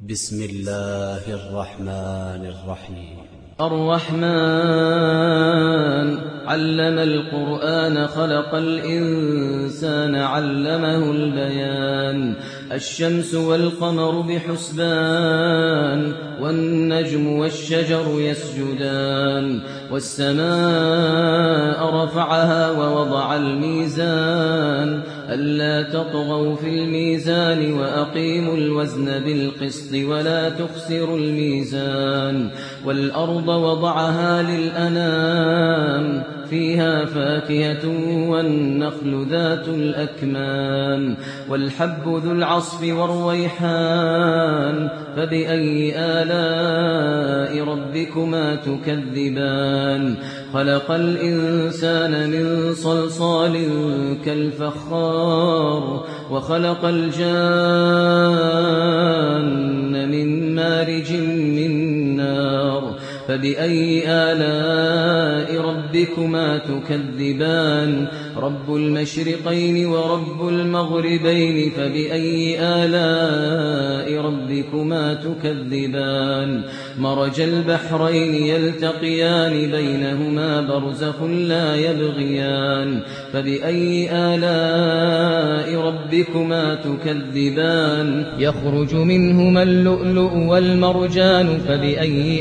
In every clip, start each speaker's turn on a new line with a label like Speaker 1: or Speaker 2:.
Speaker 1: بسم الله الرحمن الرحيم.
Speaker 2: الرحمن علم القرآن خلق الإنسان علمه البيان. الشمس والقمر بحسبان والنجم والشجر يسجدان والسماء رفعها ووضع الميزان ألا تطغوا في الميزان وأقيموا الوزن بالقسط ولا تخسروا الميزان والأرض وضعها للأنام فيها فاكهة والنخل ذات الأكمام والحب ذو العصف والريحان فبأي آلاء ربكما تكذبان. خلق الإنسان من صلصال كالفخار وخلق الجان من مارج من نار فبأي آلاء ربكما تكذبان. رب المشرقين ورب المغربين فبأي آلاء ربكما تكذبان. مرج البحرين يلتقيان بينهما برزخ لا يبغيان فبأي آلاء ربكما تكذبان. يخرج منهما اللؤلؤ والمرجان فبأي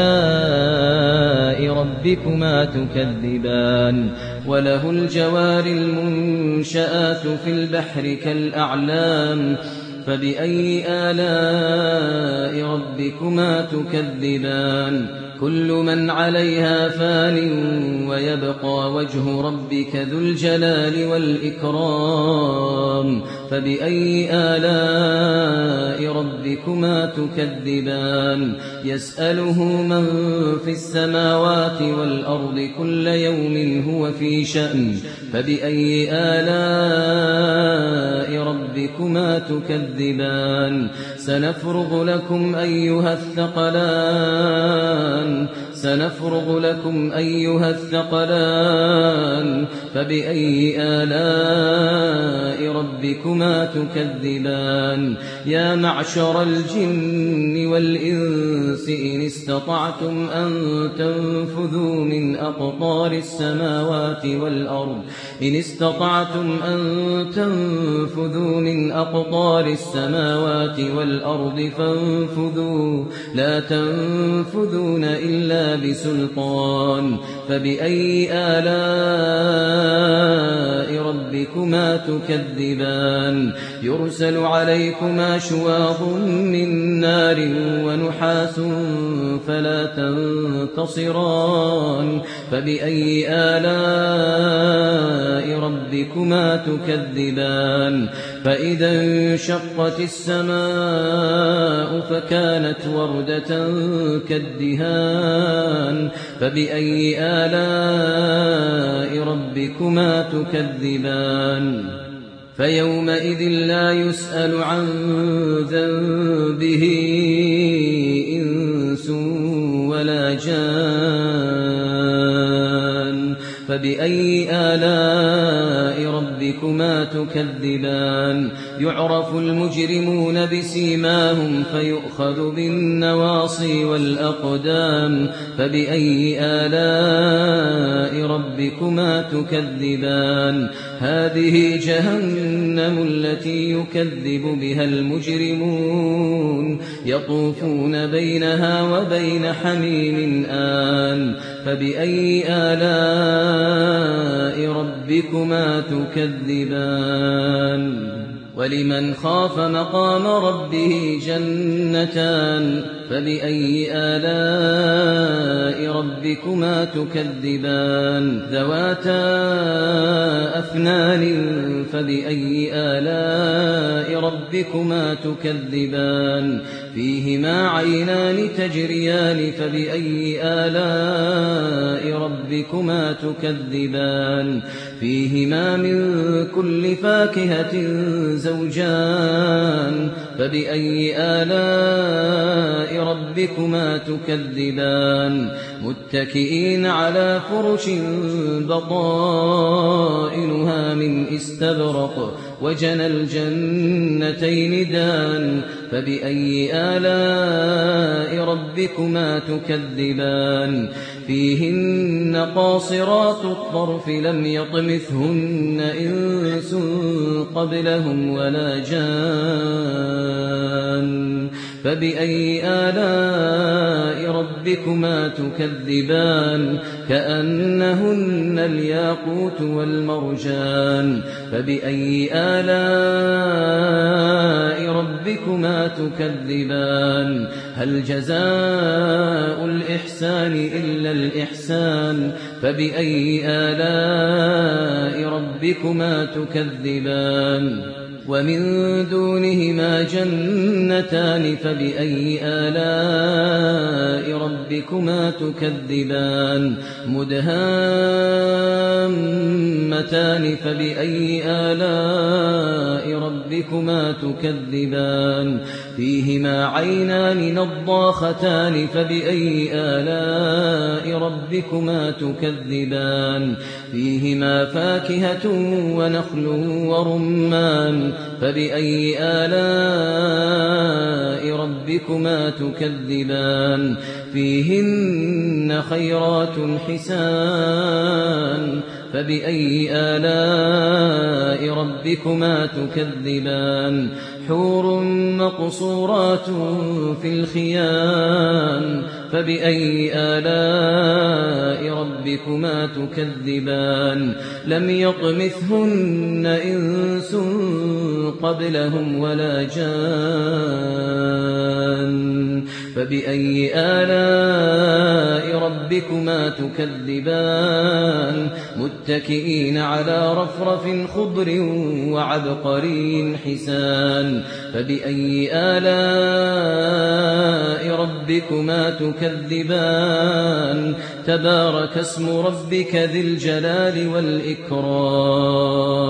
Speaker 2: آلاء ربكما تكذبان. وله الجوار المنشآت في البحر كالأعلام فبأي آلاء ربكما تكذبان. كل من عليها فان ويبقى وجه ربك ذو الجلال والإكرام فبأي آلاء ربكما تكذبان. يسأله من في السماوات والأرض كل يوم هو في شأن فبأي آلاء ربكما تكذبان. سنفرغ لكم أيها الثقلان فبأي آلاء ربكما تكذبان. يا معشر الجن والإنس إن استطعتم أن تنفذوا من أقطار السماوات والأرض فانفذوا لا تنفذون إلا بسلطان فبأي آلاء ربكما تكذبان. يرسل عليكما شواظ من نار ونحاس فلا تنتصران فبأي آلاء ربكما تكذبان. فإذا انشقت السماء فكانت وردة كالدهان فبأي آلاء ربكما تكذبان. فيومئذ لا يسأل عن ذنبه إنس ولا جان فبأي آلاء ربكما تكذبان. يعرف المجرمون بسيماهم فيؤخذ بالنواصي والأقدام فبأي آلاء ربكما تكذبان. هذه جهنم التي يكذب بها المجرمون يطوفون بينها وبين حميم آن فبأي آلاء ربكما تكذبان. ولمن خاف مقام ربه جنتان فبأي آلاء ربكما تكذبان. ذواتا أفنان فبأي آلاء ربكما تكذبان. فيهما عينان تجريان فبأي آلاء ربكما تكذبان. فيهما من كل فاكهة زوجان فبأي آلاء ربكما تكذبان. متكئين على فرش بطائنها من استبرق وجنى الجنتين دان فبأي آلاء ربكما تكذبان فيهن قاصرات الطرف لم يطمثهن إنس قبلهم ولا جان فبأي آلاء ربكما تكذبان كأنهن الياقوت والمرجان فبأي آلاء ربكما تكذبان هل جزاء الإحسان إلا الإحسان فبأي آلاء ربكما تكذبان ومن دونهما جنتان فبأي آلاء ربكما تكذبان مدهامتان فبأي آلاء ربكما تكذبان فيهما عينان نضاختان فبأي آلاء ربكما تكذبان فيهما فاكهة ونخل ورمان فبأي آلاء ربكما تكذبان فيهن خيرات حسان فبأي آلاء ربكما تكذبان حور مقصورات في الخيام فبأي آلاء ربكما تكذبان لم يطمثهن إنس قبلهم ولا جان فبأي آلاء ربكما تكذبان متكئين على رفرف خضر وعبقري حسان فبأي آلاء ربكما تكذبان تبارك اسم ربك ذي الجلال والإكرام